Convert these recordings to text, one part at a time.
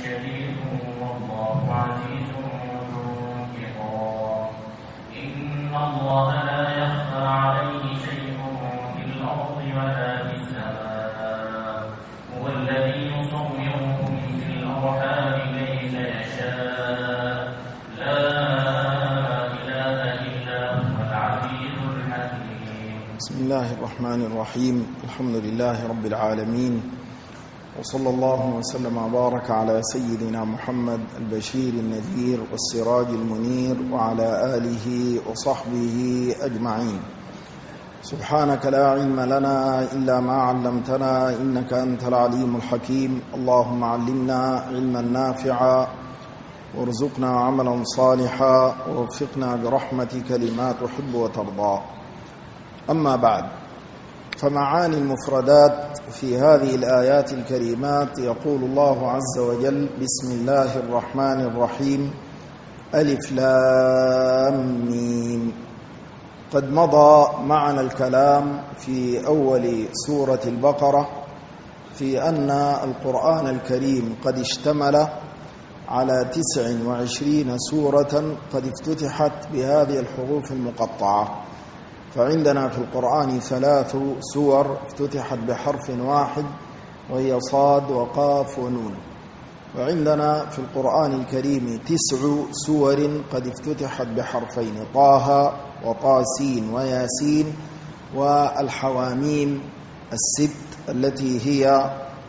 شديد والله عزيز ذو انتقام. إن الله لا يخفى عليه شيء في الأرض ولا في السماء. هو الذي يصوركم في الأرحام كيف يشاء. لا إله إلا هو العزيز الحكيم. بسم الله الرحمن الرحيم. الحمد لله رب العالمين، وصلى الله وسلم وبارك على سيدنا محمد البشير النذير والسراج المنير وعلى آله وصحبه أجمعين. سبحانك لا علم لنا إلا ما علمتنا إنك أنت العليم الحكيم. اللهم علمنا علما نافعا وارزقنا عملا صالحا ووفقنا برحمتك لما تحب وترضى. أما بعد، فمعاني المفردات في هذه الآيات الكريمات. يقول الله عز وجل: بسم الله الرحمن الرحيم، ألف لام ميم. قد مضى معنا الكلام في أول سورة البقرة في أن القرآن الكريم قد اشتمل على 29 سورة قد افتتحت بهذه الحروف المقطعة. فعندنا في القرآن 3 سور افتتحت بحرف واحد، وهي صاد وقاف ونون. وعندنا في القرآن الكريم 9 سور قد افتتحت بحرفين، طه وطاسين وياسين والحواميم 6 التي هي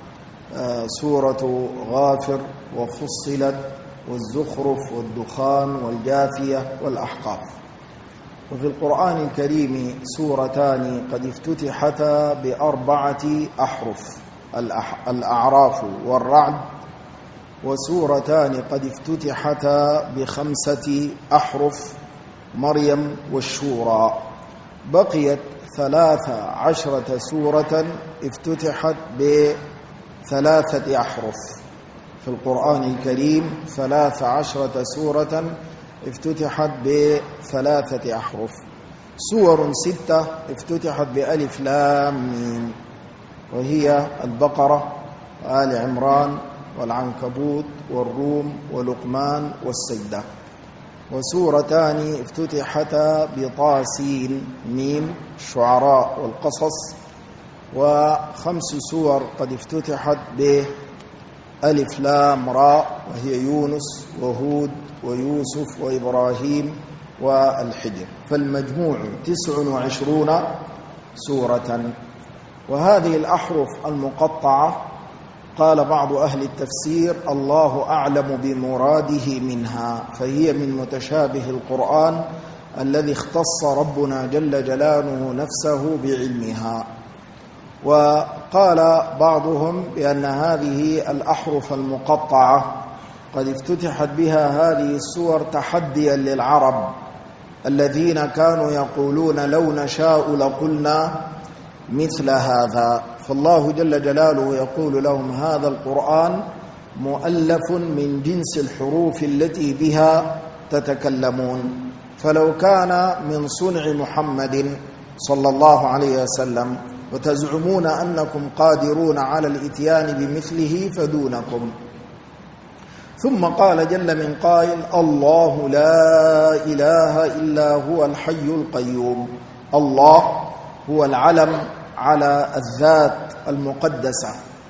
سورة غافر وفصلت والزخرف والدخان والجاثية والأحقاف. وفي القرآن الكريم سورتان قد افتتحتا ب4 أحرف، الأعراف والرعد، وسورتان قد افتتحتا ب5 أحرف، مريم والشورى. بقيت 13 سورة افتتحت ب3 أحرف في القرآن الكريم. 13 سورة افتتحت ب3 أحرف. سور 6 افتتحت بألف لام ميم، وهي البقرة وآل عمران والعنكبوت والروم ولقمان والسجدة. وسورتان افتتحتا بطاسين ميم، الشعراء والقصص. و5 سور قد افتتحت بألف لام راء، وهي يونس وهود ويوسف وإبراهيم والحجر. فالمجموع 29 سورة. وهذه الأحرف المقطعة قال بعض أهل التفسير: الله أعلم بمراده منها، فهي من متشابه القرآن الذي اختص ربنا جل جلاله نفسه بعلمها. وقال بعضهم بأن هذه الأحرف المقطعة قد افتتحت بها هذه السور تحديا للعرب الذين كانوا يقولون: لو نشاء لقلنا مثل هذا. فالله جل جلاله يقول لهم: هذا القرآن مؤلف من جنس الحروف التي بها تتكلمون، فلو كان من صنع محمد صلى الله عليه وسلم وتزعمون أنكم قادرون على الإتيان بمثله فدونكم. ثم قال جل من قائل: الله لا إله إلا هو الحي القيوم. الله هو العلم على الذات المقدسة،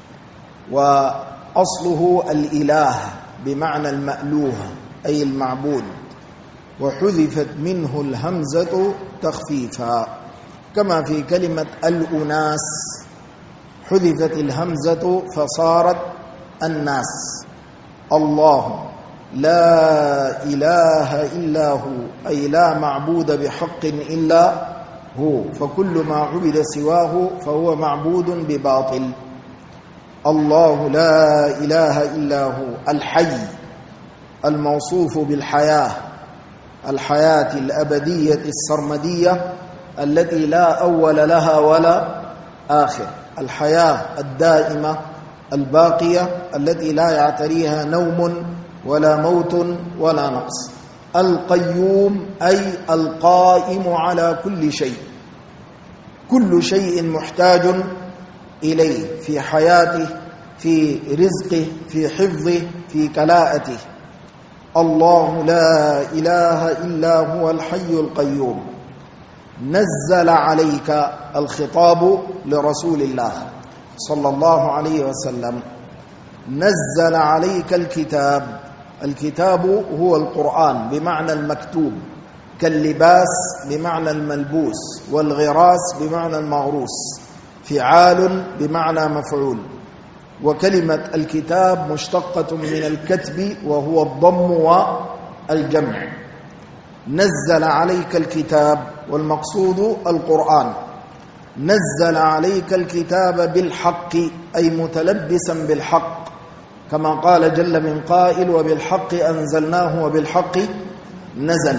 وأصله الإله بمعنى المألوه أي المعبود، وحذفت منه الهمزة تخفيفا، كما في كلمة الأناس حذفت الهمزة فصارت الناس. الله لا إله إلا هو أي لا معبود بحق إلا هو، فكل ما عبد سواه فهو معبود بباطل. الله لا إله إلا هو الحي الموصوف بالحياة، الحياة الأبدية السرمدية التي لا أول لها ولا آخر، الحياة الدائمة الباقية التي لا يعتريها نوم ولا موت ولا نقص. القيوم أي القائم على كل شيء، كل شيء محتاج إليه في حياته، في رزقه، في حفظه، في في كلاءته: الله لا إله إلا هو الحي القيوم. نزل عليك، الخطاب لرسول الله صلى الله عليه وسلم. نزل عليك الكتاب، الكتاب هو القرآن بمعنى المكتوب، كاللباس بمعنى الملبوس، والغراس بمعنى المغروس، فعال بمعنى مفعول. وكلمة الكتاب مشتقة من الكتب وهو الضم والجمع. نزل عليك الكتاب والمقصود القرآن. نزل عليك الكتاب بالحق أي متلبسا بالحق، كما قال جل من قائل: وبالحق أنزلناه وبالحق نزل.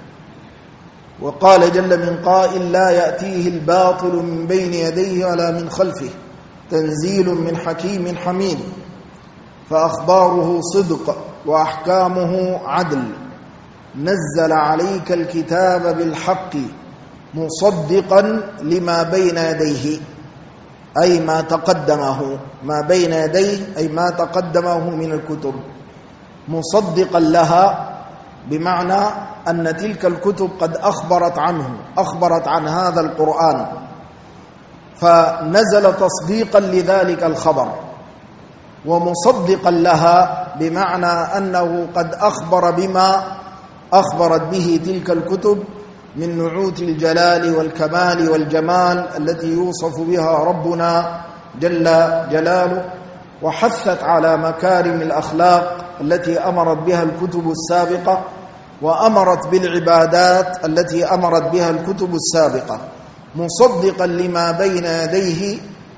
وقال جل من قائل: لا يأتيه الباطل من بين يديه ولا من خلفه تنزيل من حكيم حميد. فأخباره صدق وأحكامه عدل. نزل عليك الكتاب بالحق مصدقا لما بين يديه أي ما تقدمه، ما بين يديه أي ما تقدمه من الكتب. مصدقا لها بمعنى أن تلك الكتب قد أخبرت عنه، أخبرت عن هذا القرآن، فنزل تصديقا لذلك الخبر. ومصدقا لها بمعنى أنه قد أخبر بما أخبرت به تلك الكتب من نعوت الجلال والكمال والجمال التي يوصف بها ربنا جل جلاله، وحثت على مكارم الأخلاق التي أمرت بها الكتب السابقة، وأمرت بالعبادات التي أمرت بها الكتب السابقة. مصدقا لما بين يديه.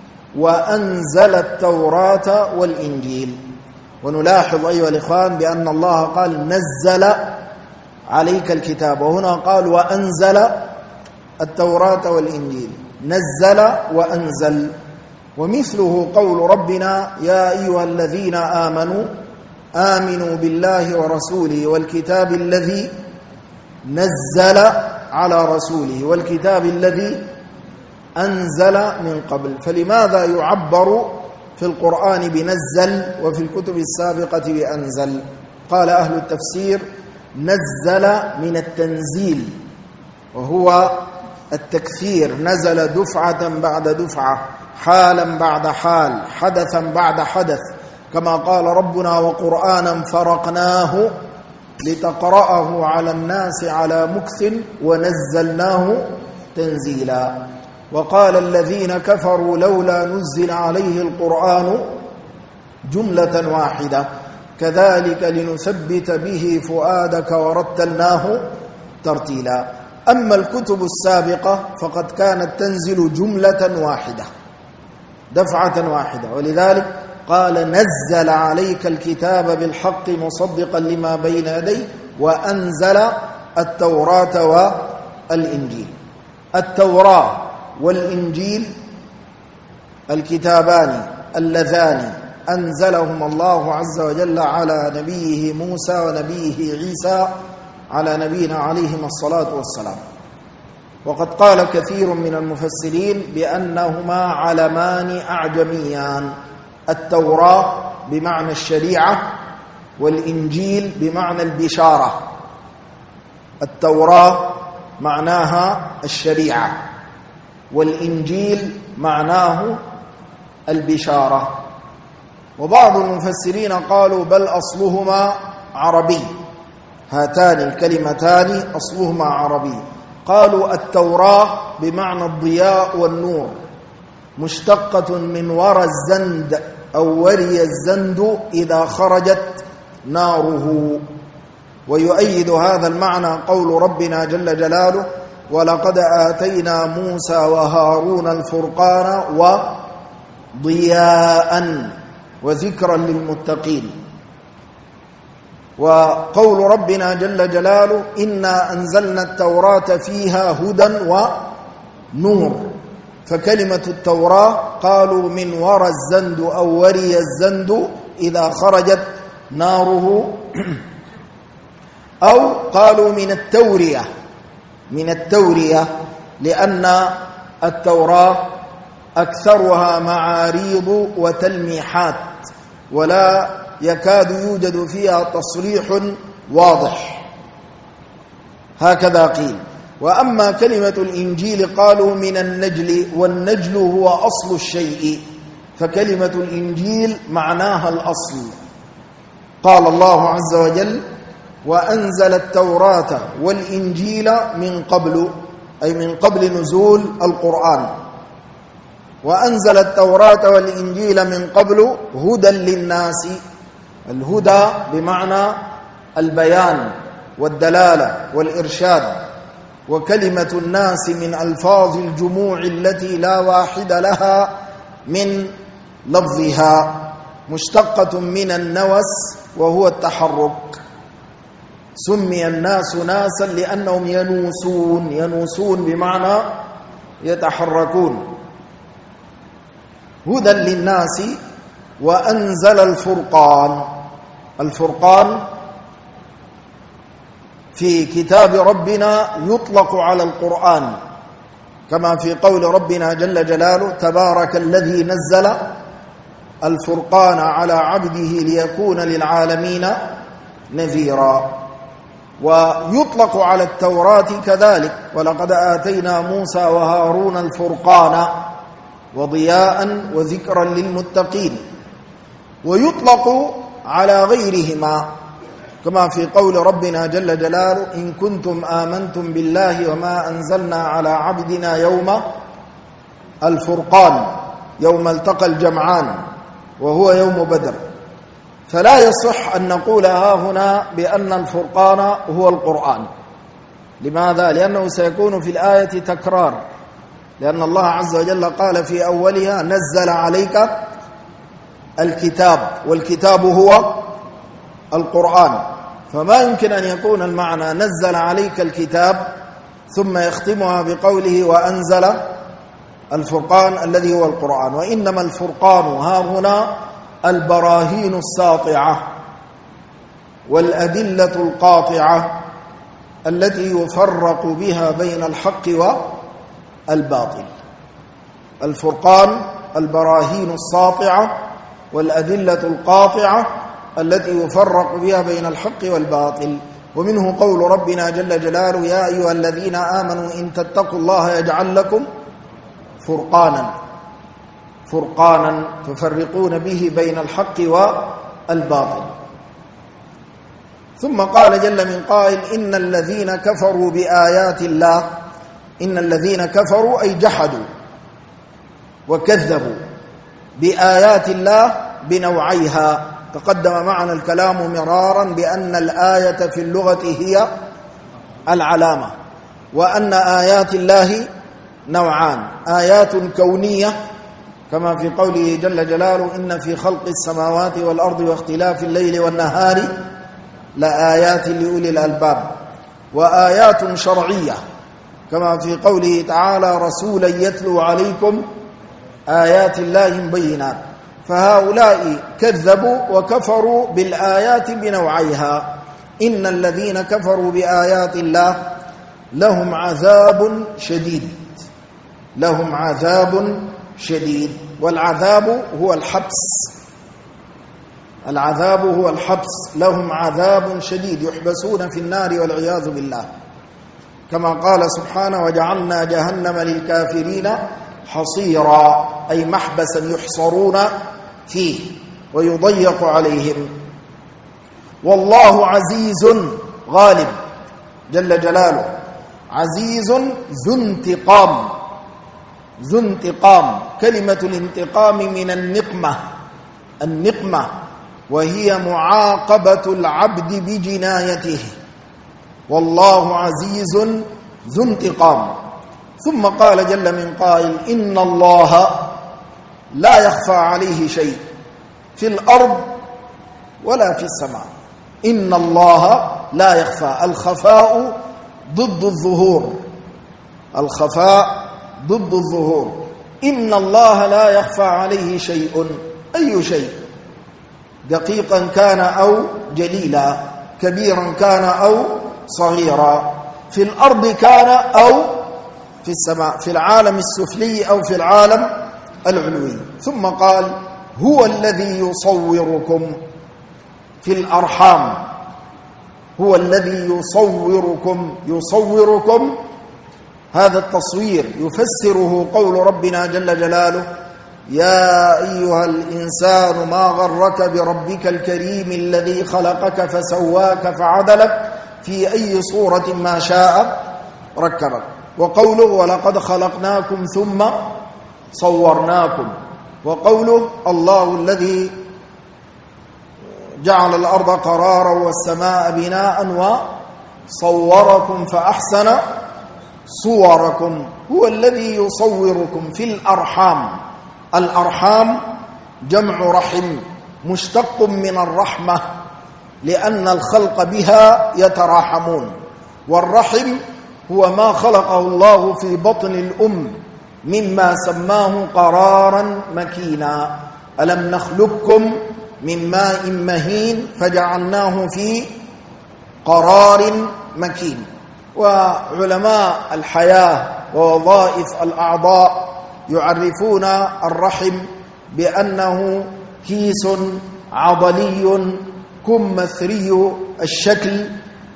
وأنزل التوراة والإنجيل. ونلاحظ أيها الإخوان بأن الله قال: نزل عليك الكتاب، وهنا قال: وأنزل التوراة والإنجيل. نزل وأنزل. ومثله قول ربنا: يا أيها الذين آمنوا آمنوا بالله ورسوله والكتاب الذي نزل على رسوله والكتاب الذي أنزل من قبل. فلماذا يعبر في القرآن بنزل وفي الكتب السابقة بأنزل؟ قال أهل التفسير: نزل من التنزيل، وهو التكثير. نزل دفعة بعد دفعة، حالا بعد حال، حدثا بعد حدث، كما قال ربنا: وقرآنا فرقناه لتقرأه على الناس على مكث ونزلناه تنزيلا. وقال الذين كفروا: لولا نزل عليه القرآن جملة واحدة كذلك لنثبت به فؤادك ورتلناه ترتيلا. أما الكتب السابقة فقد كانت تنزل جملة واحدة، دفعة واحدة، ولذلك قال: نزل عليك الكتاب بالحق مصدقا لما بين يديه وأنزل التوراة والإنجيل. التوراة والإنجيل الكتابان اللذان أنزلهما الله عز وجل على نبيه موسى ونبيه عيسى على نبينا عليهما الصلاة والسلام. وقد قال كثير من المفسرين بأنهما علمان أعجميان: التوراة بمعنى الشريعة، والإنجيل بمعنى البشارة. التوراة معناها الشريعة، والإنجيل معناه البشارة. وبعض المفسرين قالوا: بل أصلهما عربي، هاتان الكلمتان أصلهما عربي. قالوا: التوراة بمعنى الضياء والنور، مشتقة من ورى الزند أو وري الزند إذا خرجت ناره. ويؤيد هذا المعنى قول ربنا جل جلاله: ولقد آتينا موسى وهارون الفرقان وضياء وذكرا للمتقين. وقول ربنا جل جلاله: إنا أنزلنا التوراة فيها هدى ونور. فكلمة التوراة قالوا من ورى الزند أو وري الزند إذا خرجت ناره، أو قالوا من التورية لأن التوراة أكثرها معاريض وتلميحات، ولا يكاد يوجد فيها تصريح واضح، هكذا قيل. وأما كلمة الإنجيل قالوا من النجل، والنجل هو أصل الشيء، فكلمة الإنجيل معناها الأصل. قال الله عز وجل: وأنزل التوراة والإنجيل من قبل، أي من قبل نزول القرآن. وأنزل التوراة والإنجيل من قبل هدى للناس. الهدى بمعنى البيان والدلالة والإرشاد، وكلمة الناس من ألفاظ الجموع التي لا واحد لها من لفظها، مشتقة من النوس وهو التحرك. سمي الناس ناسا لأنهم ينوسون، ينوسون بمعنى يتحركون. هدى للناس. وأنزل الفرقان. الفرقان في كتاب ربنا يطلق على القرآن، كما في قول ربنا جل جلاله: تبارك الذي نزل الفرقان على عبده ليكون للعالمين نذيرا. ويطلق على التوراة كذلك: ولقد آتينا موسى وهارون الفرقان وضياء وذكرا للمتقين. ويطلق على غيرهما، كما في قول ربنا جل جلاله: إن كنتم آمنتم بالله وما أنزلنا على عبدنا يوم الفرقان، يوم التقى الجمعان، وهو يوم بدر. فلا يصح أن نقول هنا بأن الفرقان هو القرآن. لماذا؟ لأنه سيكون في الآية تكرار، لأن الله عز وجل قال في أولها: نزل عليك الكتاب، والكتاب هو القرآن. فما يمكن أن يكون المعنى نزل عليك الكتاب ثم يختمها بقوله وأنزل الفرقان الذي هو القرآن. وإنما الفرقان ها هنا البراهين الساطعة والأدلة القاطعة التي يفرق بها بين الحق والباطل. الفرقان البراهين الساطعة والأدلة القاطعة التي يفرق بها بين الحق والباطل. ومنه قول ربنا جل جلاله: يا أيها الذين آمنوا إن تتقوا الله يجعل لكم فرقانا، فرقانا تفرقون به بين الحق والباطل. ثم قال جل من قائل: إن الذين كفروا بآيات الله. إن الذين كفروا أي جحدوا وكذبوا بآيات الله بنوعيها. تقدم معنا الكلام مرارا بأن الآية في اللغة هي العلامة، وأن آيات الله نوعان: آيات كونية كما في قوله جل جلاله: إن في خلق السماوات والأرض واختلاف الليل والنهار لآيات لأولي الألباب. وآيات شرعية كما في قوله تعالى: رسولا يتلو عليكم آيات الله مبينات. فهؤلاء كذبوا وكفروا بالآيات بنوعيها. إن الذين كفروا بآيات الله لهم عذاب شديد، لهم عذاب شديد. والعذاب هو الحبس، العذاب هو الحبس. لهم عذاب شديد، يحبسون في النار والعياذ بالله، كما قال سبحانه: وجعلنا جهنم للكافرين حصيرا، أي محبسا يحصرون فيه ويضيق عليهم. والله عزيز غالب جل جلاله، عزيز ذو انتقام. ذو انتقام، كلمة الانتقام من النقمة، النقمة وهي معاقبة العبد بجنايته. والله عزيز ذو انتقام. ثم قال جل من قائل: إن الله لا يخفى عليه شيء في الأرض ولا في السماء. إن الله لا يخفى. الخفاء ضد الظهور، الخفاء ضد الظهور. إن الله لا يخفى عليه شيء. أي شيء؟ دقيقا كان أو جليلا، كبيرا كان أو صغيرا، في الأرض كان أو في السماء، في العالم السفلي أو في العالم العلوي. ثم قال: هو الذي يصوركم في الأرحام هو الذي يصوركم. هذا التصوير يفسره قول ربنا جل جلاله: يا أيها الإنسان ما غرك بربك الكريم الذي خلقك فسواك فعدلك في أي صورة ما شاء ركبك. وقوله: ولقد خلقناكم ثم صورناكم. وقوله: الله الذي جعل الأرض قرارا والسماء بناء وصوركم فأحسن صوركم. هو الذي يصوركم في الأرحام. الأرحام جمع رحم مشتق من الرحمة، لأن الخلق بها يتراحمون. والرحم هو ما خلقه الله في بطن الأم مما سماه قرارا مكينا. ألم نخلقكم من ماء مهين فجعلناه في قرار مكين. وعلماء الحياة ووظائف الأعضاء يعرفون الرحم بأنه كيس عضلي كمثري الشكل،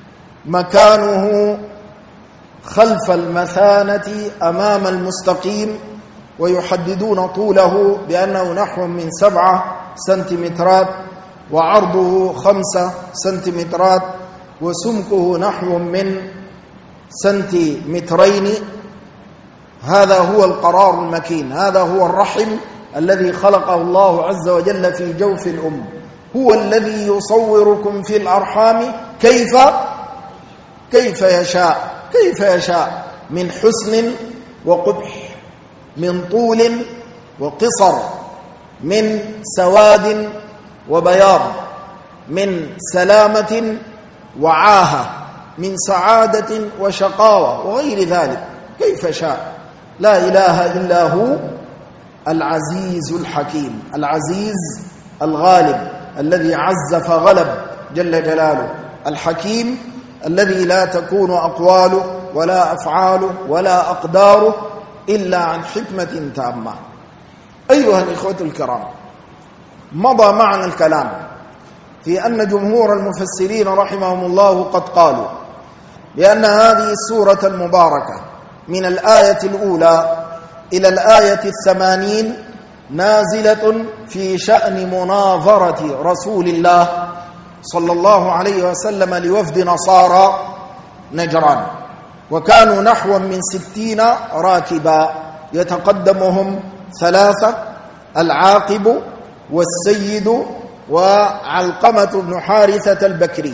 مكانه خلف المثانة أمام المستقيم، ويحددون طوله بأنه نحو من 7 سنتيمترات، وعرضه 5 سنتيمترات، وسمكه نحو من 2 سنتيمترين. هذا هو القرار المكين، هذا هو الرحم الذي خلقه الله عز وجل في جوف الأم. هو الذي يصوركم في الأرحام كيف يشاء، من حسن وقبح، من طول وقصر، من سواد وبياض، من سلامة وعاهة، من سعادة وشقاوة وغير ذلك. كيف شاء. لا إله إلا هو العزيز الحكيم، العزيز الغالب الذي عز فغلب جل جلاله، الحكيم الذي لا تكون أقواله ولا أفعاله ولا أقداره إلا عن حكمة تامة. أيها الإخوة الكرام، مضى معنا الكلام في أن جمهور المفسرين رحمهم الله قد قالوا بأن هذه السورة المباركة من الآية الأولى إلى الآية 80 نازلة في شأن مناظرة رسول الله صلى الله عليه وسلم لوفد نصارى نجران، وكانوا نحو من 60 راكبا، يتقدمهم 3: العاقب والسيد وعلقمة بن حارثة البكري،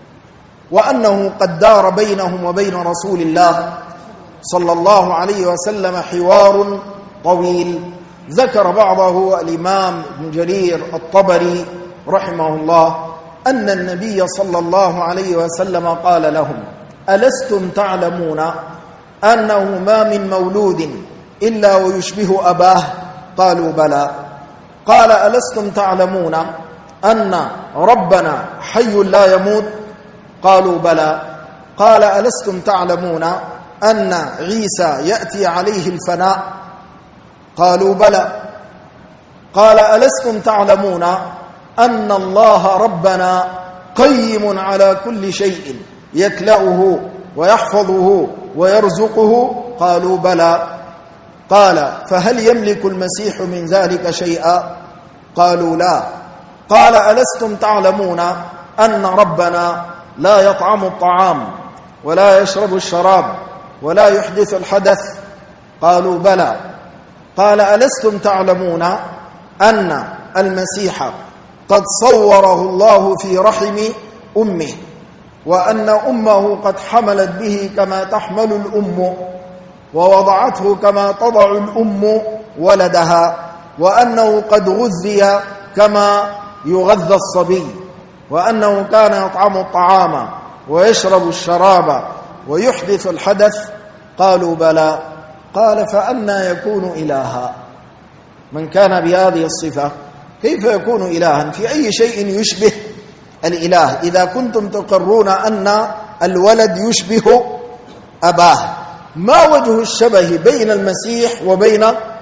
وأنه قد دار بينهم وبين رسول الله صلى الله عليه وسلم حوار طويل. ذكر بعضه الإمام ابن جرير الطبري رحمه الله أن النبي صلى الله عليه وسلم قال لهم: ألستم تعلمون أنه ما من مولود إلا ويشبه أباه؟ قالوا: بلى. قال: ألستم تعلمون أن ربنا حي لا يموت؟ قالوا: بلى. قال: ألستم تعلمون أن عيسى يأتي عليه الفناء؟ قالوا: بلى. قال: ألستم تعلمون أن الله ربنا قيم على كل شيء يكلأه ويحفظه ويرزقه؟ قالوا: بلى. قال: فهل يملك المسيح من ذلك شيئا؟ قالوا: لا. قال: ألستم تعلمون أن ربنا لا يطعم الطعام ولا يشرب الشراب ولا يحدث الحدث؟ قالوا: بلى. قال: ألستم تعلمون أن المسيح قد صوره الله في رحم أمه، وأن أمه قد حملت به كما تحمل الأم، ووضعته كما تضع الأم ولدها، وأنه قد غذي كما يغذى الصبي، وأنه كان يطعم الطعام ويشرب الشراب ويحدث الحدث؟ قالوا: بلى. قال: فأنى يكون إلها؟ من كان بهذه الصفة كيف يكون إلها؟ في أي شيء يشبه الإله إذا كنتم تقرون أن الولد يشبه أباه؟ ما وجه الشبه بين المسيح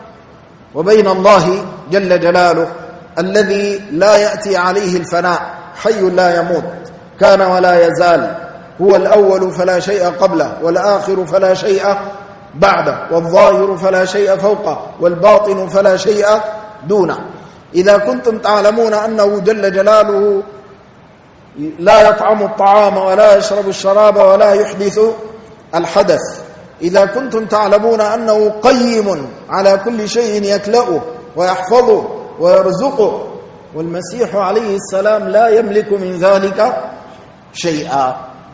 وبين الله جل جلاله الذي لا يأتي عليه الفناء؟ حي لا يموت، كان ولا يزال، هو الأول فلا شيء قبله، والآخر فلا شيء بعده، والظاهر فلا شيء فوقه، والباطن فلا شيء دونه. إذا كنتم تعلمون أنه جل جلاله لا يطعم الطعام ولا يشرب الشراب ولا يحدث الحدث، إذا كنتم تعلمون أنه قيم على كل شيء يكلأه ويحفظه ويرزقه، والمسيح عليه السلام لا يملك من ذلك شيئا،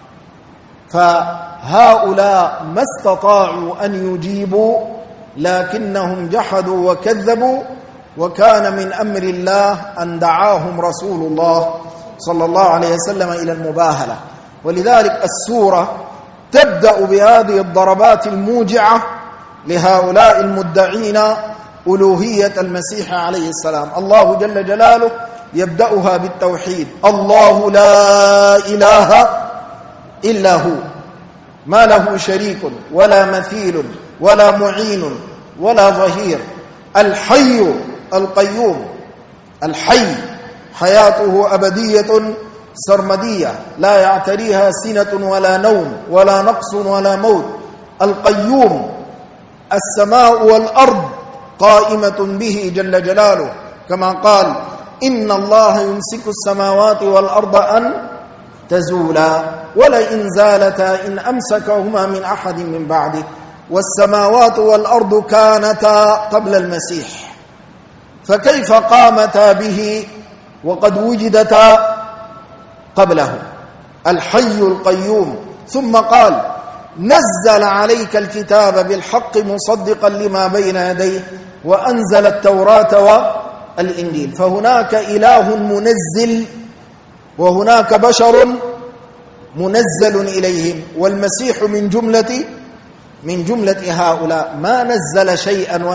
فهؤلاء ما استطاعوا أن يجيبوا لكنهم جحدوا وكذبوا، وكان من أمر الله أن دعاهم رسول الله صلى الله عليه وسلم إلى المباهلة. ولذلك السورة تبدأ بهذه الضربات الموجعة لهؤلاء المدعين ألوهية المسيح عليه السلام. الله جل جلاله يبدأها بالتوحيد: الله لا إله إلا هو، ما له شريك ولا مثيل ولا معين ولا ظهير، الحي القيوم، الحي حياته أبدية سرمدية لا يعتريها سنة ولا نوم ولا نقص ولا موت، القيوم، السماء والأرض قائمة به جل جلاله، كما قال: إن الله يمسك السماوات والأرض أن تزولا ولئن زالتا إن أمسكهما من أحد من بعده، والسماوات والأرض كانتا قبل المسيح، فكيف قامتا به وقد وجدتا قبله؟ الحي القيوم. ثم قال: نزل عليك الكتاب بالحق مصدقا لما بين يديه وأنزل التوراة والإنجيل. فهناك إله منزل وهناك بشر منزل إليهم، والمسيح من جملة هؤلاء، ما نزل شيئا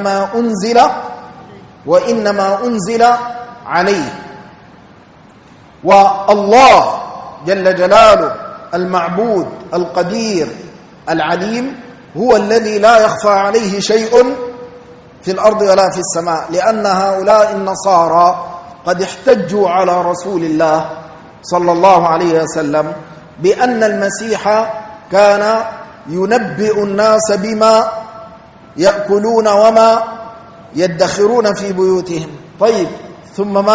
وإنما أنزل عليه. والله جل جلاله المعبود القدير العليم هو الذي لا يخفى عليه شيء في الأرض ولا في السماء، لأن هؤلاء النصارى قد احتجوا على رسول الله صلى الله عليه وسلم بأن المسيح كان ينبئ الناس بما يأكلون وما يدخرون في بيوتهم. طيب، ثم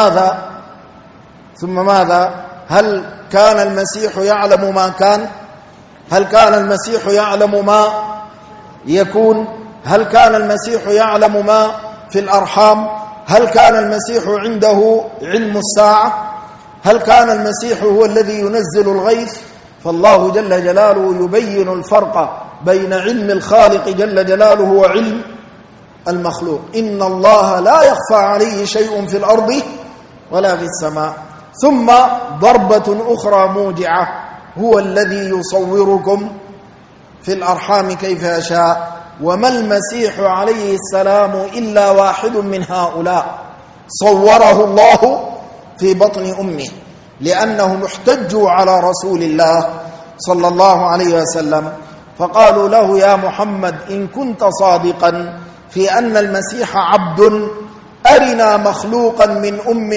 ماذا؟ هل كان المسيح يعلم ما كان؟ هل كان المسيح يعلم ما يكون؟ هل كان المسيح يعلم ما في الأرحام؟ هل كان المسيح عنده علم الساعة؟ هل كان المسيح هو الذي ينزل الغيث؟ فالله جل جلاله يبين الفرق بين علم الخالق جل جلاله وعلم المخلوق. إن الله لا يخفى عليه شيء في الأرض ولا في السماء. ثم ضربة أخرى موجعة: هو الذي يصوركم في الأرحام كيف يشاء. وما المسيح عليه السلام إلا واحد من هؤلاء صوره الله في بطن أمه، لأنهم احتجوا على رسول الله صلى الله عليه وسلم فقالوا له: يا محمد، إن كنت صادقا في أن المسيح عبد أرنا مخلوقا من أم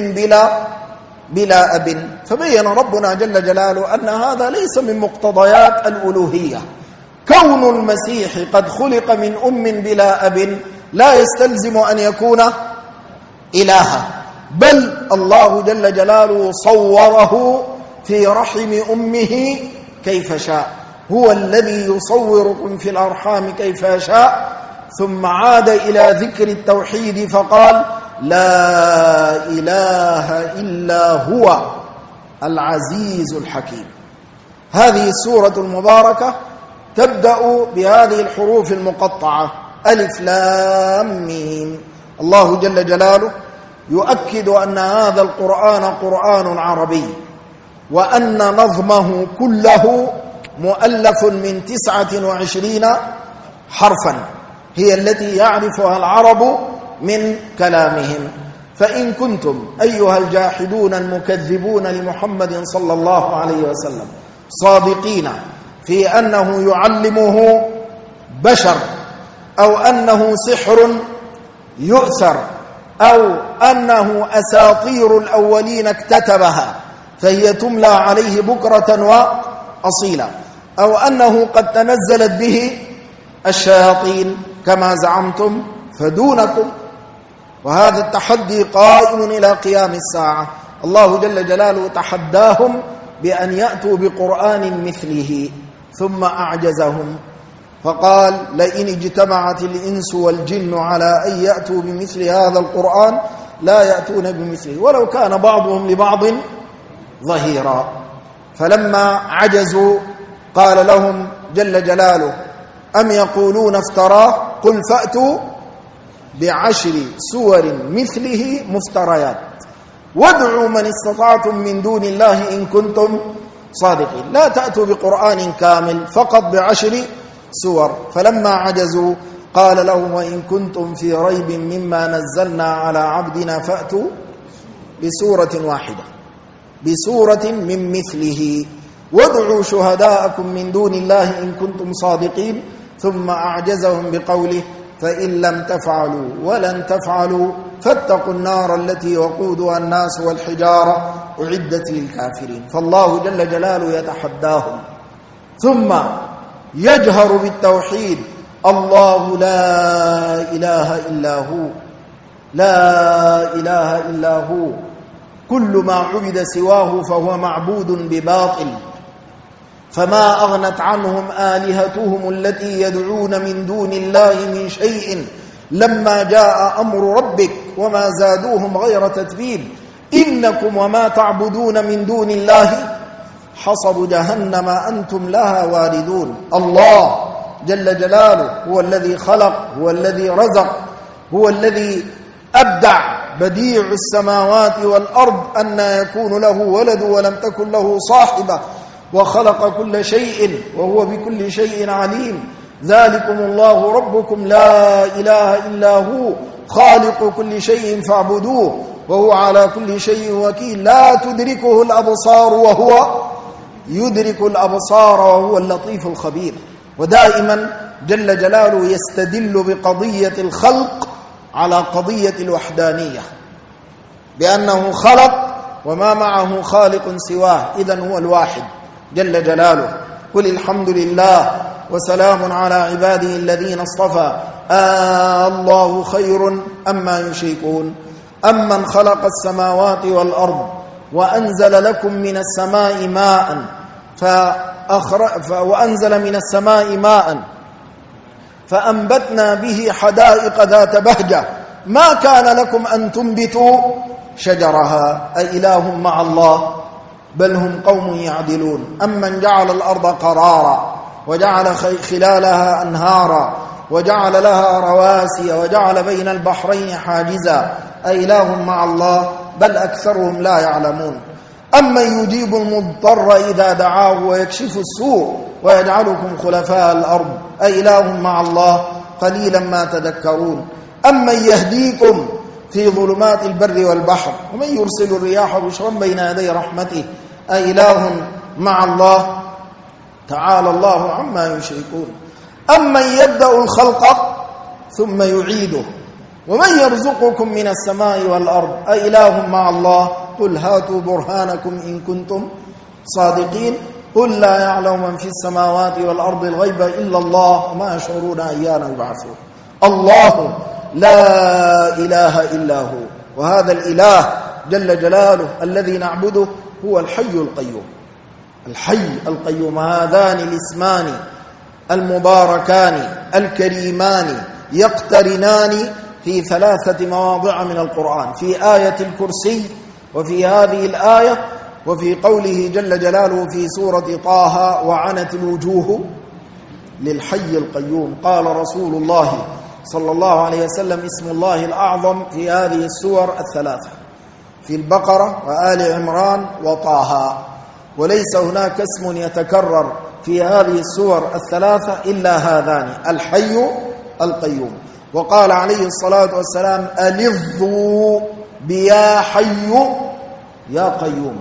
بلا أب. فبين ربنا جل جلاله أن هذا ليس من مقتضيات الألوهية. كون المسيح قد خلق من أم بلا أب لا يستلزم أن يكون إلها، بل الله جل جلاله صوره في رحم أمه كيف شاء. هو الذي يصوركم في الأرحام كيف يشاء. ثم عاد إلى ذكر التوحيد فقال: لا إله إلا هو العزيز الحكيم. هذه السورة المباركة تبدأ بهذه الحروف المقطعة: ألف لام ميم. الله جل جلاله يؤكد أن هذا القرآن قرآن عربي، وأن نظمه كله مؤلف من 29 حرفا هي التي يعرفها العرب من كلامهم. فإن كنتم أيها الجاحدون المكذبون لمحمد صلى الله عليه وسلم صادقين في أنه يعلمه بشر، أو أنه سحر يؤثر، أو أنه أساطير الأولين اكتتبها، فهي تملى عليه بكرة وأصيلا، أو أنه قد تنزلت به الشياطين كما زعمتم فدونكم. وهذا التحدي قائم إلى قيام الساعة. الله جل جلاله تحداهم بأن يأتوا بقرآن مثله ثم أعجزهم، فقال لئن اجتمعت الإنس والجن على أن يأتوا بمثل هذا القرآن لا يأتون بمثله ولو كان بعضهم لبعض ظهيرا. فلما عجزوا قال لهم جل جلاله أم يقولون افتراه قل فأتوا ب10 سور مثله مفتريات وادعوا من استطعتم من دون الله إن كنتم صادقين. لا تأتوا بقرآن كامل، فقط ب10 سور. فلما عجزوا قال لهم وإن كنتم في ريب مما نزلنا على عبدنا فأتوا بسورة واحدة، بسورة من مثله وادعوا شهداءكم من دون الله إن كنتم صادقين. ثم أعجزهم بقوله فإن لم تفعلوا ولن تفعلوا فاتقوا النار التي وقودها الناس والحجارة أعدت للكافرين. فالله جل جلاله يتحداهم ثم يجهر بالتوحيد: الله لا إله إلا هو، لا إله إلا هو، كل ما عبد سواه فهو معبود بباطل، فما أغنت عنهم آلهتهم التي يدعون من دون الله من شيء لما جاء أمر ربك وما زادوهم غير تتبيب، إنكم وما تعبدون من دون الله حصب جهنم أنتم لها واردون. الله جل جلاله هو الذي خلق، هو الذي رزق، هو الذي أبدع، بديع السماوات والأرض، أن يكون له ولد ولم تكن له صاحبة، وخلق كل شيء وهو بكل شيء عليم. ذلكم الله ربكم لا إله إلا هو خالق كل شيء فاعبدوه وهو على كل شيء وكيل، لا تدركه الأبصار وهو يدرك الأبصار وهو اللطيف الخبير. ودائما جل جلاله يستدل بقضية الخلق على قضية الوحدانية، بأنه خلق وما معه خالق سواه، إذن هو الواحد جل جلاله. قل الحمد لله وسلام على عباده الذين اصطفى الله خير أما يشركون أمن خلق السماوات والأرض وأنزل لكم من السماء ماء وأنزل من السماء ماء فأنبتنا به حدائق ذات بهجة ما كان لكم أن تنبتوا شجرها أإله مع الله بل هم قوم يعدلون. أمن جعل الأرض قرارا وجعل خلالها أنهارا وجعل لها رواسي وجعل بين البحرين حاجزا أإله مع الله بل أكثرهم لا يعلمون. أمن يجيب المضطر إذا دعاه ويكشف السوء ويجعلكم خلفاء الأرض أإله مع الله قليلا ما تذكرون. أمن يهديكم في ظلمات البر والبحر ومن يرسل الرياح بشرا بين يدي رحمته أإله مع الله تعالى الله عما يشركون. أمن يبدأ الخلق ثم يعيده ومن يرزقكم من السماء والأرض أإله مع الله قل هاتوا برهانكم إن كنتم صادقين. قل لا يعلم من في السماوات والأرض الغيب إلا الله وما يشعرون أيان يبعثون. الله لا إله إلا هو، وهذا الإله جل جلاله الذي نعبده هو الحي القيوم. الحي القيوم، هذان الاسمان المباركان الكريمان يقترنان في 3 مواضع من القرآن، في آية الكرسي وفي هذه الآية وفي قوله جل جلاله في سورة طه وعنت الوجوه للحي القيوم. قال رسول الله صلى الله عليه وسلم اسم الله الأعظم في هذه السور 3 في البقرة وآل عمران وطه، وليس هناك اسم يتكرر في هذه السور 3 إلا هذان الحي القيوم. وقال عليه الصلاة والسلام ألظوا بيا حي يا قيوم،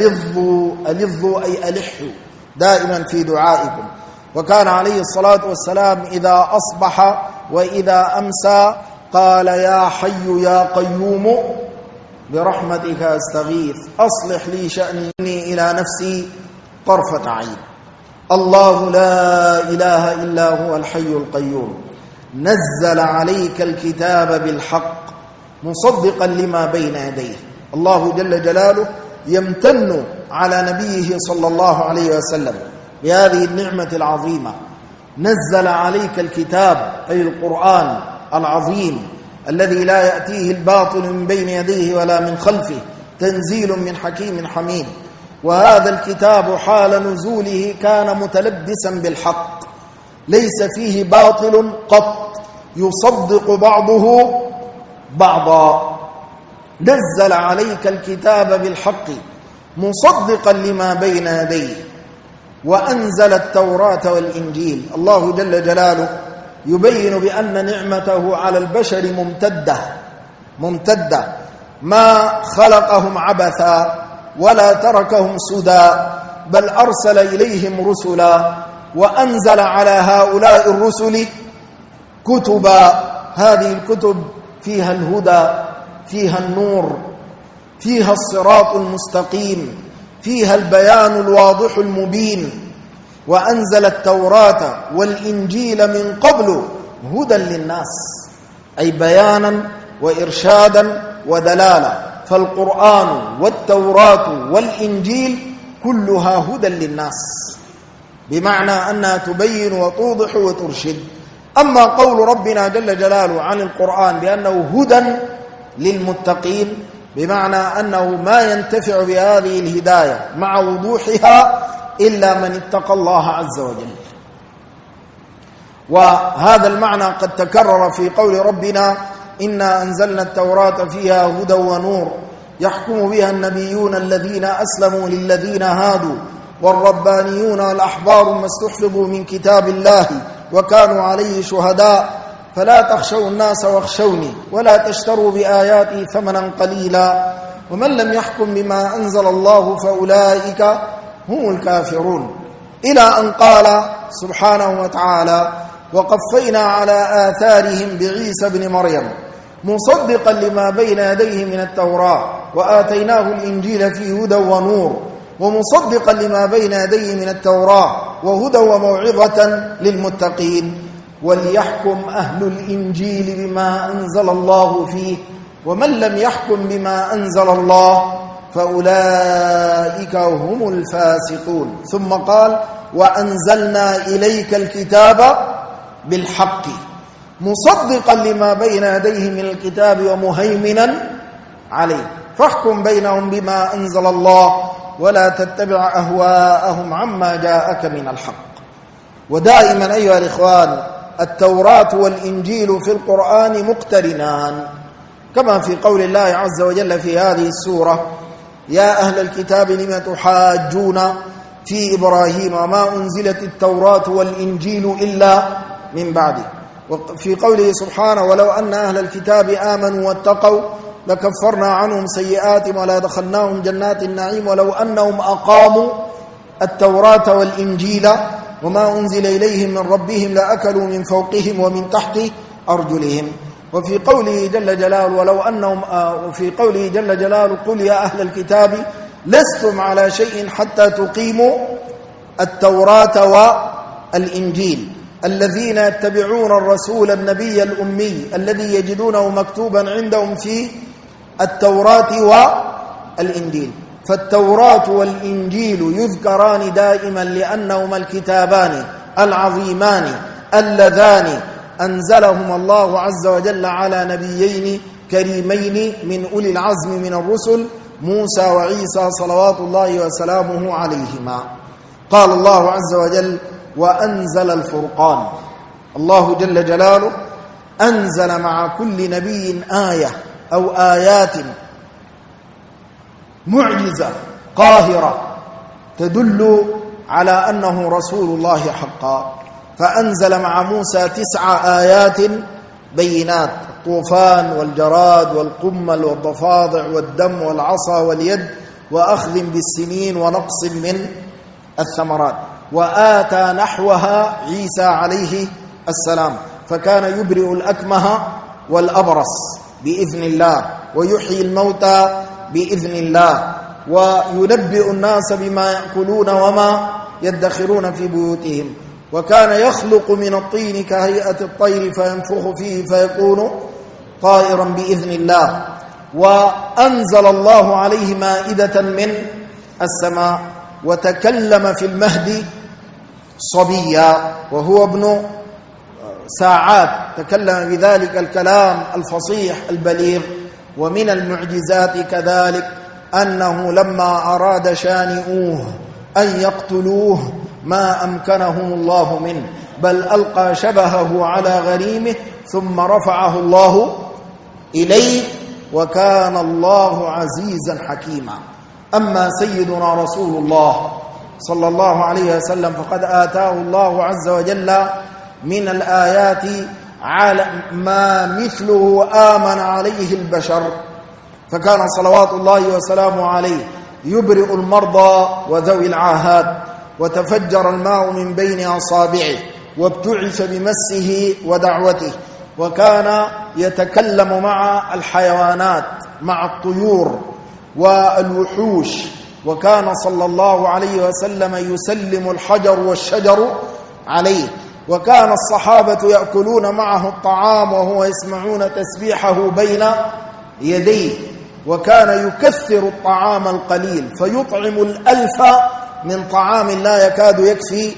ألظوا أي ألحوا دائما في دعائكم. وكان عليه الصلاة والسلام إذا أصبح وإذا أمسى قال يا حي يا قيوم برحمتك أستغيث أصلح لي شأني إلى نفسي طرفة عين. الله لا إله إلا هو الحي القيوم نزل عليك الكتاب بالحق مصدقا لما بين يديه. الله جل جلاله يمتن على نبيه صلى الله عليه وسلم بهذه النعمة العظيمة. نزل عليك الكتاب أي القرآن العظيم الذي لا يأتيه الباطل من بين يديه ولا من خلفه تنزيل من حكيم حميد. وهذا الكتاب حال نزوله كان متلبسا بالحق ليس فيه باطل قط يصدق بعضه بعضا. نزل عليك الكتاب بالحق مصدقا لما بين يديه وأنزل التوراة والإنجيل. الله جل جلاله يبين بأن نعمته على البشر ممتدة ما خلقهم عبثا ولا تركهم سدى بل أرسل إليهم رسلا وأنزل على هؤلاء الرسل كتبا. هذه الكتب فيها الهدى فيها النور فيها الصراط المستقيم فيها البيان الواضح المبين. وأنزل التوراة والإنجيل من قبل هدى للناس أي بيانا وإرشادا ودلالة. فالقرآن والتوراة والإنجيل كلها هدى للناس بمعنى أنها تبين وتوضح وترشد. أما قول ربنا جل جلاله عن القرآن بأنه هدى للمتقين بمعنى أنه ما ينتفع بهذه الهداية مع وضوحها إلا من اتقى الله عز وجل. وهذا المعنى قد تكرر في قول ربنا إنا أنزلنا التوراة فيها هدى ونور يحكم بها النبيون الذين أسلموا للذين هادوا والربانيون والأحبار ما استحفظوا من كتاب الله وكانوا عليه شهداء فلا تخشوا الناس واخشوني ولا تشتروا بآياتي ثمنا قليلا ومن لم يحكم بما أنزل الله فأولئك هم الكافرون إلى أن قال سبحانه وتعالى وقفينا على آثارهم بعيسى بن مريم مصدقا لما بين يديه من التوراة وآتيناه الإنجيل فيه هدى ونور ومصدقا لما بين يديه من التوراة وهدى وموعظة للمتقين وليحكم أهل الإنجيل بما أنزل الله فيه ومن لم يحكم بما أنزل الله فأولئك هم الفاسقون. ثم قال وأنزلنا إليك الكتاب بالحق مصدقا لما بين يديه من الكتاب ومهيمنا عليه فاحكم بينهم بما أنزل الله ولا تتبع أهواءهم عما جاءك من الحق. ودائما أيها الإخوان التوراة والإنجيل في القرآن مقترنان كما في قول الله عز وجل في هذه السورة يا أهل الكتاب لم تحاجون في إبراهيم وما أنزلت التوراة والإنجيل إلا من بعده. وفي قوله سبحانه ولو أن أهل الكتاب آمنوا واتقوا لكفرنا عنهم سيئاتهم ولا دخلناهم جنات النعيم ولو أنهم أقاموا التوراة والإنجيل وما أنزل إليهم من ربهم لأكلوا من فوقهم ومن تحت أرجلهم. وفي قوله جل جلاله ولو أنهم في قوله جل جلاله قل يا أهل الكتاب لستم على شيء حتى تقيموا التوراة والإنجيل الذين يتبعون الرسول النبي الأمي الذي يجدونه مكتوبا عندهم في التوراة والإنجيل. فالتوراة والإنجيل يذكران دائما لأنهما الكتابان العظيمان اللذان أنزلهما الله عز وجل على نبيين كريمين من أولي العزم من الرسل موسى وعيسى صلوات الله وسلامه عليهما. قال الله عز وجل وأنزل الفرقان. الله جل جلاله أنزل مع كل نبي آية أو آيات معجزة قاهرة تدل على أنه رسول الله حقا. فأنزل مع موسى 9 آيات بينات الطوفان والجراد والقمل والضفادع والدم والعصا واليد وأخذ بالسنين ونقص من الثمرات. وآتى نحوها عيسى عليه السلام فكان يبرئ الأكمه والأبرص بإذن الله ويحيي الموتى بإذن الله وينبئ الناس بما يأكلون وما يدخرون في بيوتهم. وكان يخلق من الطين كهيئة الطير فينفخ فيه فيكون طائرا بإذن الله. وأنزل الله عليه مائدة من السماء وتكلم في المهد صبيا وهو ابن ساعات، تكلم بذلك الكلام الفصيح البليغ. ومن المعجزات كذلك أنه لما أراد شانئوه أن يقتلوه ما أمكنهم الله منه، بل ألقى شبهه على غريمه ثم رفعه الله إليه، وكان الله عزيزا حكيما. أما سيدنا رسول الله صلى الله عليه وسلم فقد آتاه الله عز وجل من الآيات على ما مثله آمن عليه البشر، فكان صلوات الله وسلامه عليه يبرئ المرضى وذوي العاهات، وتفجر الماء من بين أصابعه، وابتعث بمسه ودعوته، وكان يتكلم مع الحيوانات مع الطيور والوحوش، وكان صلى الله عليه وسلم يسلم الحجر والشجر عليه، وكان الصحابة يأكلون معه الطعام وهو يسمعون تسبيحه بين يديه، وكان يكثر الطعام القليل فيطعم 1000 من طعام لا يكاد يكفي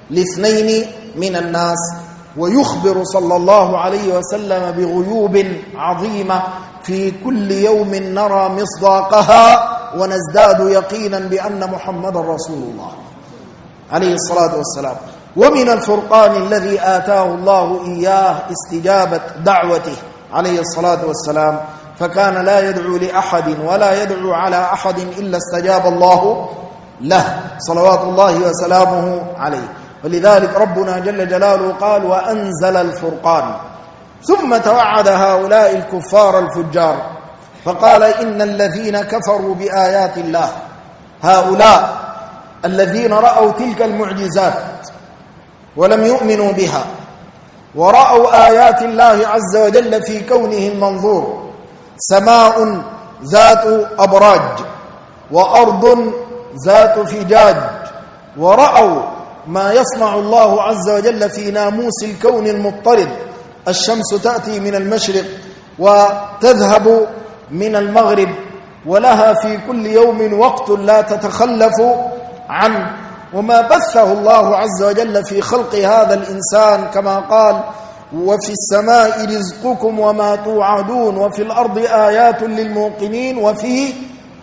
ل2 من الناس. ويخبر صلى الله عليه وسلم بغيوب عظيمة في كل يوم نرى مصداقها ونزداد يقينا بأن محمد رسول الله عليه الصلاة والسلام. ومن الفرقان الذي آتاه الله إياه استجابة دعوته عليه الصلاة والسلام، فكان لا يدعو لأحد ولا يدعو على أحد إلا استجاب الله له صلوات الله وسلامه عليه. ولذلك ربنا جل جلاله قال وأنزل الفرقان، ثم توعد هؤلاء الكفار الفجار فقال إن الذين كفروا بآيات الله، هؤلاء الذين رأوا تلك المعجزات ولم يؤمنوا بها، ورأوا آيات الله عز وجل في كونه المنظور، سماء ذات أبراج وأرض ذات فجاج، ورأوا ما يصنع الله عز وجل في ناموس الكون المضطرد، الشمس تأتي من المشرق وتذهب من المغرب، ولها في كل يوم وقت لا تتخلف عنه، وما بثه الله عز وجل في خلق هذا الإنسان كما قال وفي السماء رزقكم وما توعدون وفي الأرض آيات للموقنين وفي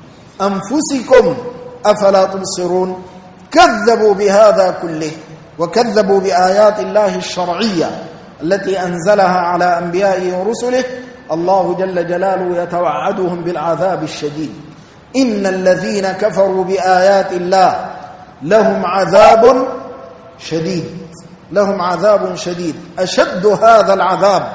أنفسكم أفلا تبصرون. كذبوا بهذا كله وكذبوا بآيات الله الشرعية التي أنزلها على أنبيائه ورسله. الله جل جلاله يتوعدهم بالعذاب الشديد. إن الذين كفروا بآيات الله لهم عذاب شديد، لهم عذاب شديد، أشد هذا العذاب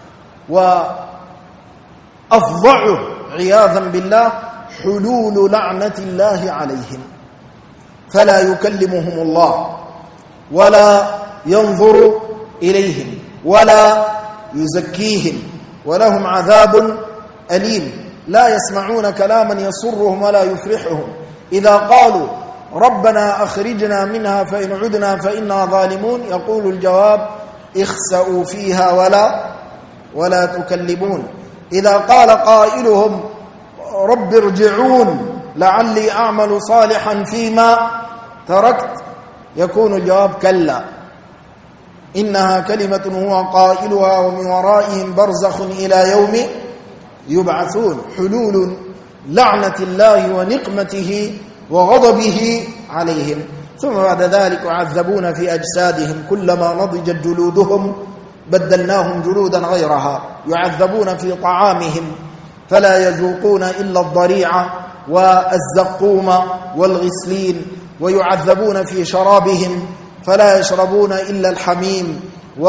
وأفظعه عياذا بالله حلول لعنة الله عليهم، فلا يكلمهم الله ولا ينظر إليهم ولا يزكيهم، ولهم عذاب أليم، لا يسمعون كلاما يسرهم ولا يفرحهم. إذا قالوا ربنا أخرجنا منها فإن عدنا فإنا ظالمون يقول الجواب اخسأوا فيها ولا تكلمون. إذا قال قائلهم رب ارجعون لعلي أعمل صالحا فيما تركت يكون الجواب كلا إنها كلمة هو قائلها ومن ورائهم برزخ إلى يوم يبعثون. حلول لعنة الله ونقمته وغضبه عليهم. ثم بعد ذلك يعذبون في أجسادهم كلما نضجت جلودهم بدلناهم جلودا غيرها، يعذبون في طعامهم فلا يذوقون إلا الضريع والزقوم والغسلين، ويعذبون في شرابهم فلا يشربون إلا الحميم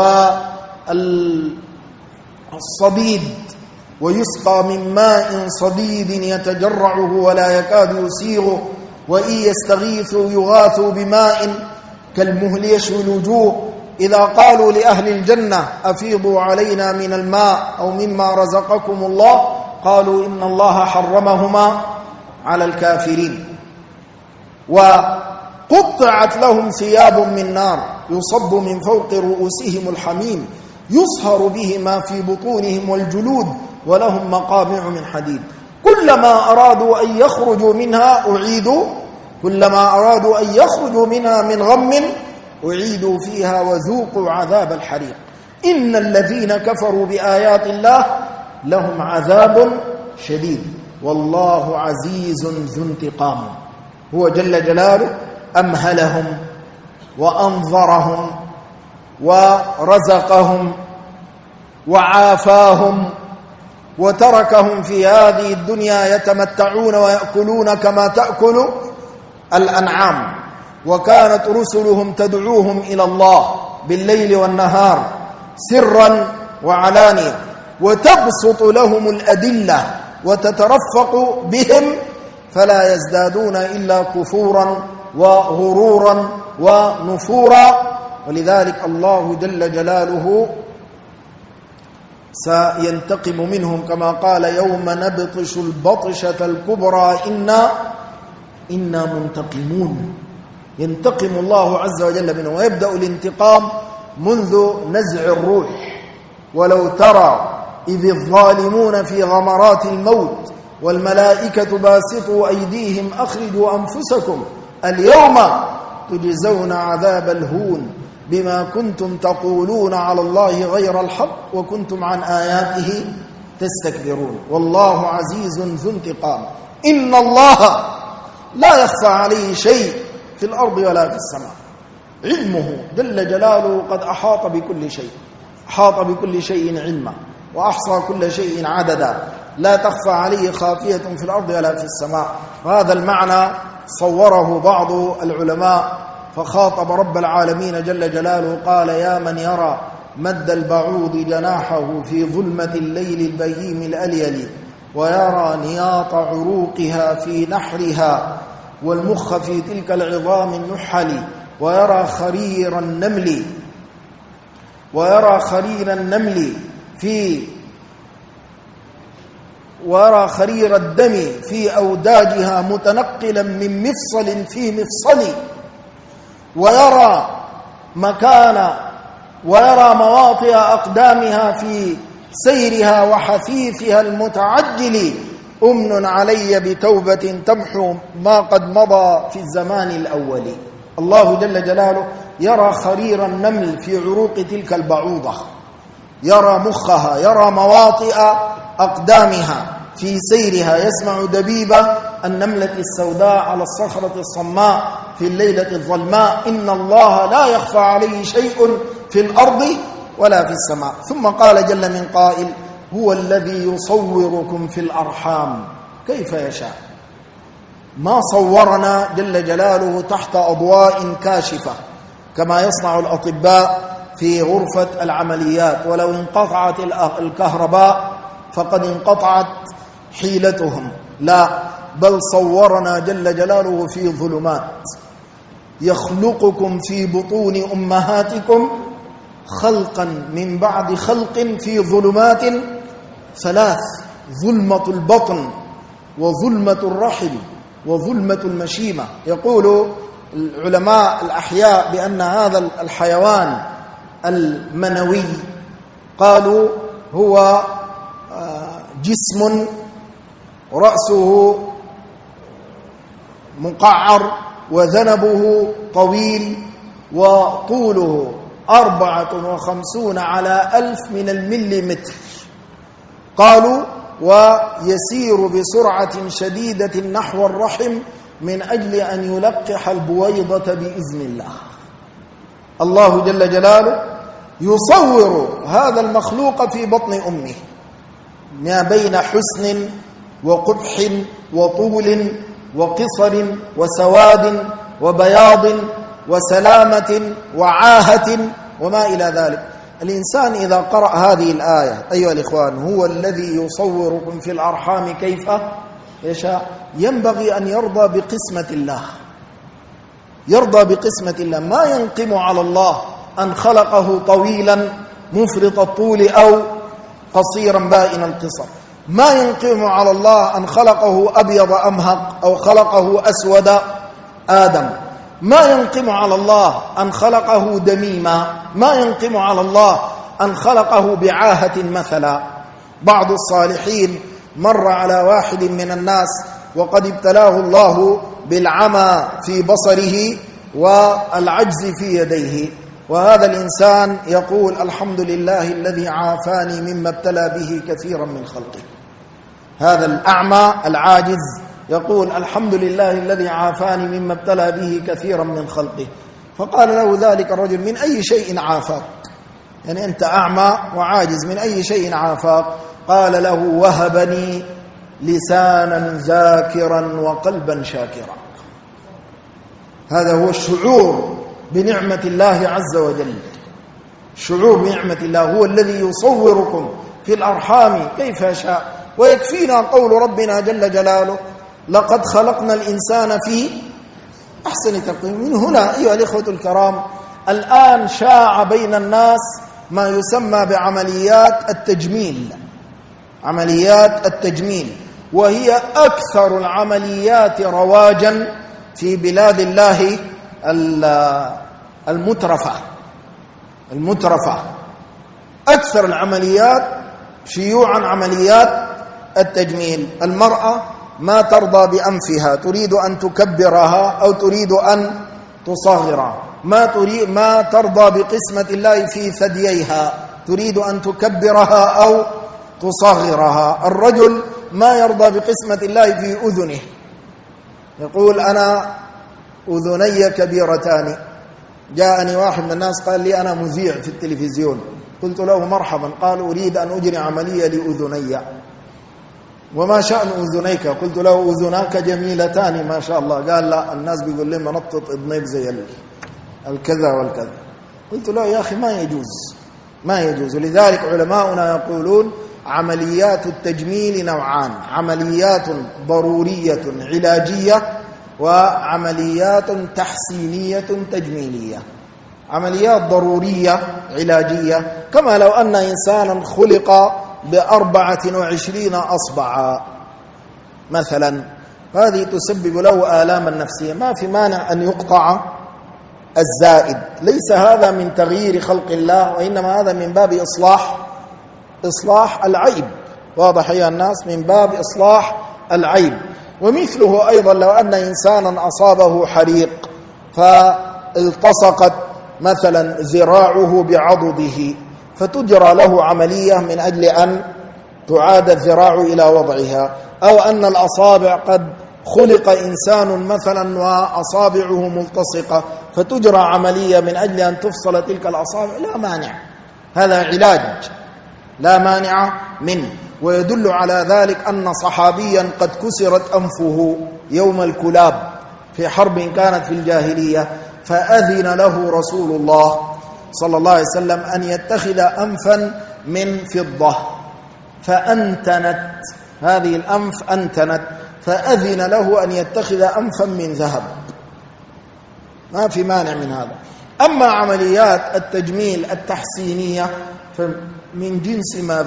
والصديد، ويسقى من ماء صديد يتجرعه ولا يكاد يسيغه، وإن يستغيثوا يغاثوا بماء كالمهل يشوي الوجوه. إذا قالوا لأهل الجنة أفيضوا علينا من الماء أو مما رزقكم الله قالوا إن الله حرمهما على الكافرين. وقطعت لهم ثياب من نار يصب من فوق رؤوسهم الحميم يصهر به ما في بطونهم والجلود ولهم مقامع من حديد كلما أرادوا أن يخرجوا منها من غم أعيدوا فيها وذوقوا عذاب الحريق إن الذين كفروا بآيات الله لهم عذاب شديد والله عزيز ذو انتقام. هو جل جلاله أمهلهم وأنظرهم ورزقهم وعافاهم وتركهم في هذه الدنيا يتمتعون ويأكلون كما تأكل الأنعام، وكانت رسلهم تدعوهم إلى الله بالليل والنهار سرا وعلانية وتبسط لهم الأدلة وتترفق بهم فلا يزدادون إلا كفورا وغرورا ونفورا. ولذلك الله جل جلاله سينتقم منهم كما قال يوم نبطش البطشة الكبرى إنا منتقمون. ينتقم الله عز وجل منهم ويبدأ الانتقام منذ نزع الروح. ولو ترى إذ الظالمون في غمرات الموت والملائكة باسطوا أيديهم أخرجوا أنفسكم اليوم تجزون عذاب الهون بما كنتم تقولون على الله غير الحق وكنتم عن آياته تستكبرون والله عزيز ذو انتقام. إن الله لا يخفى عليه شيء في الأرض ولا في السماء. علمه جل جلاله قد أحاط بكل شيء، أحاط بكل شيء علما وأحصى كل شيء عددا، لا تخفى عليه خافية في الأرض ولا في السماء. وهذا المعنى صوره بعض العلماء فخاطب رب العالمين جل جلاله قال يا من يرى مد البعوض جناحه في ظلمة الليل البهيم الأليل ويرى نياط عروقها في نحرها والمخ في تلك العظام النحل ويرى خرير الدم في أوداجها متنقلا من مفصل في مفصل ويرى مواطئ أقدامها في سيرها وحثيثها المتعجل أمن علي بتوبة تمحو ما قد مضى في الزمان الأول. الله جل جلاله يرى خرير النمل في عروق تلك البعوضة، يرى مخها، يرى مواطئ أقدامها في سيرها، يسمع دبيب النملة السوداء على الصخرة الصماء في الليلة الظلماء. إن الله لا يخفى عليه شيء في الأرض ولا في السماء. ثم قال جل من قائل هو الذي يصوركم في الأرحام كيف يشاء. ما صورنا جل جلاله تحت أضواء كاشفة كما يصنع الأطباء في غرفة العمليات، ولو انقطعت الكهرباء فقد انقطعت حيلتهم، لا بل صورنا جل جلاله في ظلمات يخلقكم في بطون أمهاتكم خلقا من بعد خلق في ظلمات ثلاث: ظلمة البطن وظلمة الرحم وظلمة المشيمة. يقول العلماء الأحياء بأن هذا الحيوان المنوي قالوا هو جسم رأسه مقعر وذنبه طويل وطوله 54 على 1000 من المليمتر. قالوا ويسير بسرعة شديدة نحو الرحم من أجل أن يلقح البويضة بإذن الله. الله جل جلاله يصور هذا المخلوق في بطن أمه ما بين حسن وقبح وطول وقصر وسواد وبياض وسلامة وعاهة وما إلى ذلك. الإنسان إذا قرأ هذه الآية أيها الإخوان هو الذي يصوركم في الأرحام كيف يشاء، ينبغي أن يرضى بقسمة الله، يرضى بقسمة الله، ما ينقم على الله أن خلقه طويلا مفرط الطول أو قصيرا بائن القصر. ما ينقم على الله أن خلقه أبيض أمهق أو خلقه أسود آدم، ما ينقم على الله أن خلقه دميما، ما ينقم على الله أن خلقه بعاهة مثلا. بعض الصالحين مر على واحد من الناس وقد ابتلاه الله بالعمى في بصره والعجز في يديه، وهذا الإنسان يقول الحمد لله الذي عافاني مما ابتلى به كثيرا من خلقه. هذا الأعمى العاجز يقول الحمد لله الذي عافاني مما ابتلى به كثيرا من خلقه. فقال له ذلك الرجل من أي شيء عافاك؟ يعني أنت أعمى وعاجز، من أي شيء عافاك؟ قال له وهبني لسانا ذاكرا وقلبا شاكرا. هذا هو الشعور بنعمة الله عز وجل. الشعور بنعمة الله هو الذي يصوركم في الأرحام كيف يشاء. ويكفينا قول ربنا جل جلاله لقد خلقنا الإنسان في أحسن تقويم. من هنا أيها الإخوة الكرام الآن شاع بين الناس ما يسمى بعمليات التجميل، عمليات التجميل، وهي أكثر العمليات رواجا في بلاد الله المترفة. أكثر العمليات شيوعا عمليات التجميل. المرأة ما ترضى بأنفها، تريد أن تكبرها أو تريد أن تصغرها، ما ترضى بقسمة الله في ثدييها، تريد أن تكبرها أو تصغرها. الرجل ما يرضى بقسمة الله في أذنه، يقول أنا أذني كبيرتان. جاءني واحد من الناس قال لي أنا مذيع في التلفزيون، قلت له مرحبا، قال أريد أن أجري عملية لأذني. وما شأن أذنيك؟ قلت له أذناك جميلتان ما شاء الله. قال لا، الناس بيقول لي منطط إذنيك زي الكذا والكذا. قلت له يا أخي ما يجوز. ولذلك علماؤنا يقولون عمليات التجميل نوعان: عمليات ضرورية علاجية وعمليات تحسينية تجميلية. عمليات ضرورية علاجية كما لو أن إنسانا خلق ب24 أصبعا مثلا، هذه تسبب له آلاما نفسية، ما في مانع أن يقطع الزائد. ليس هذا من تغيير خلق الله، وإنما هذا من باب إصلاح العيب. واضح يا الناس؟ من باب إصلاح العيب. ومثله أيضا لو أن إنسانا أصابه حريق فالتصقت مثلا ذراعه بعضده، فتجرى له عملية من أجل أن تعاد الذراع إلى وضعها. أو أن الأصابع قد خلق إنسان مثلا وأصابعه ملتصقة، فتجرى عملية من أجل أن تفصل تلك الأصابع، لا مانع، هذا علاج لا مانع منه. ويدل على ذلك أن صحابيا قد كسرت أنفه يوم الكلاب في حرب كانت في الجاهلية، فأذن له رسول الله صلى الله عليه وسلم أن يتخذ أنفا من فضة، فأنتنت هذه الأنف أنتنت، فأذن له أن يتخذ أنفا من ذهب، ما في مانع من هذا. أما عمليات التجميل التحسينية فمن جنس ما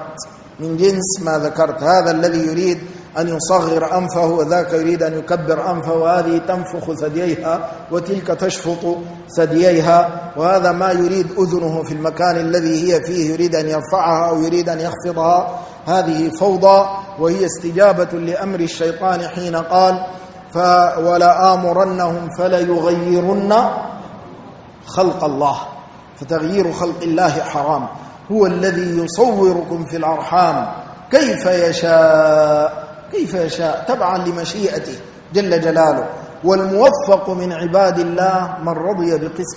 ذكرت، هذا الذي يريد أن يصغر أنفه وذاك يريد أن يكبر أنفه، وهذه تنفخ ثدييها وتلك تشفط ثدييها، وهذا ما يريد أذنه في المكان الذي هي فيه يريد أن يرفعها أو يريد أن يخفضها. هذه فوضى، وهي استجابة لأمر الشيطان حين قال ولا آمرنهم فلا يغيرن خلق الله. فتغيير خلق الله حرام. هو الذي يصوركم في الأرحام كيف يشاء تبعا لمشيئته جل جلاله. والموفق من عباد الله من رضي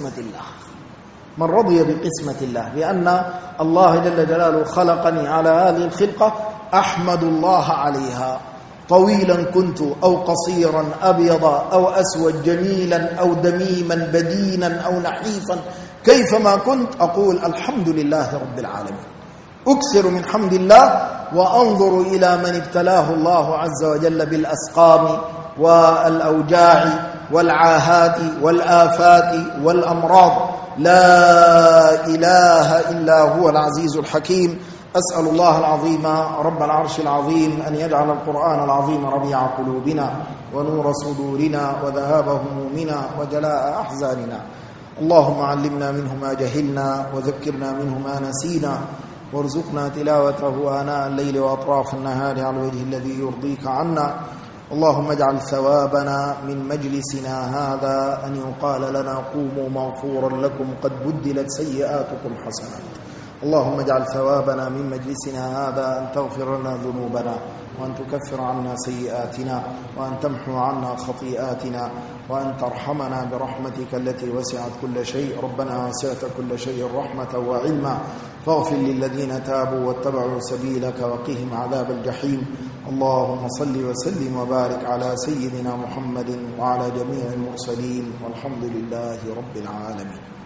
بقسمة الله، لأن الله جل جلاله خلقني على هذه الخلقة أحمد الله عليها، طويلا كنت أو قصيرا، أبيض أو أسود، جميلا أو دميما، بدينا أو نحيفا، كيفما كنت أقول الحمد لله رب العالمين، أكثر من حمد الله، وأنظر إلى من ابتلاه الله عز وجل بالأسقام والأوجاع والعاهات والآفات والأمراض. لا إله إلا هو العزيز الحكيم أسأل الله العظيم رب العرش العظيم أن يجعل القرآن العظيم ربيع قلوبنا ونور صدورنا وذهاب همومنا وجلاء أحزاننا. اللهم علمنا منه ما جهلنا وذكرنا منه ما نسينا وارزقنا تلاوته آناء الليل وأطراف النهار على الوجه الذي يرضيك عنا. اللهم اجعل ثوابنا من مجلسنا هذا أن يقال لنا قوموا مغفورا لكم قد بدلت سيئاتكم حسنات. اللهم اجعل ثوابنا من مجلسنا هذا أن تغفر لنا ذنوبنا وأن تكفر عنا سيئاتنا وأن تمحو عنا خطيئاتنا وأن ترحمنا برحمتك التي وسعت كل شيء. ربنا وسعت كل شيء رحمة وعلما فاغفر للذين تابوا واتبعوا سبيلك وقهم عذاب الجحيم. اللهم صل وسلم وبارك على سيدنا محمد وعلى جميع المرسلين والحمد لله رب العالمين.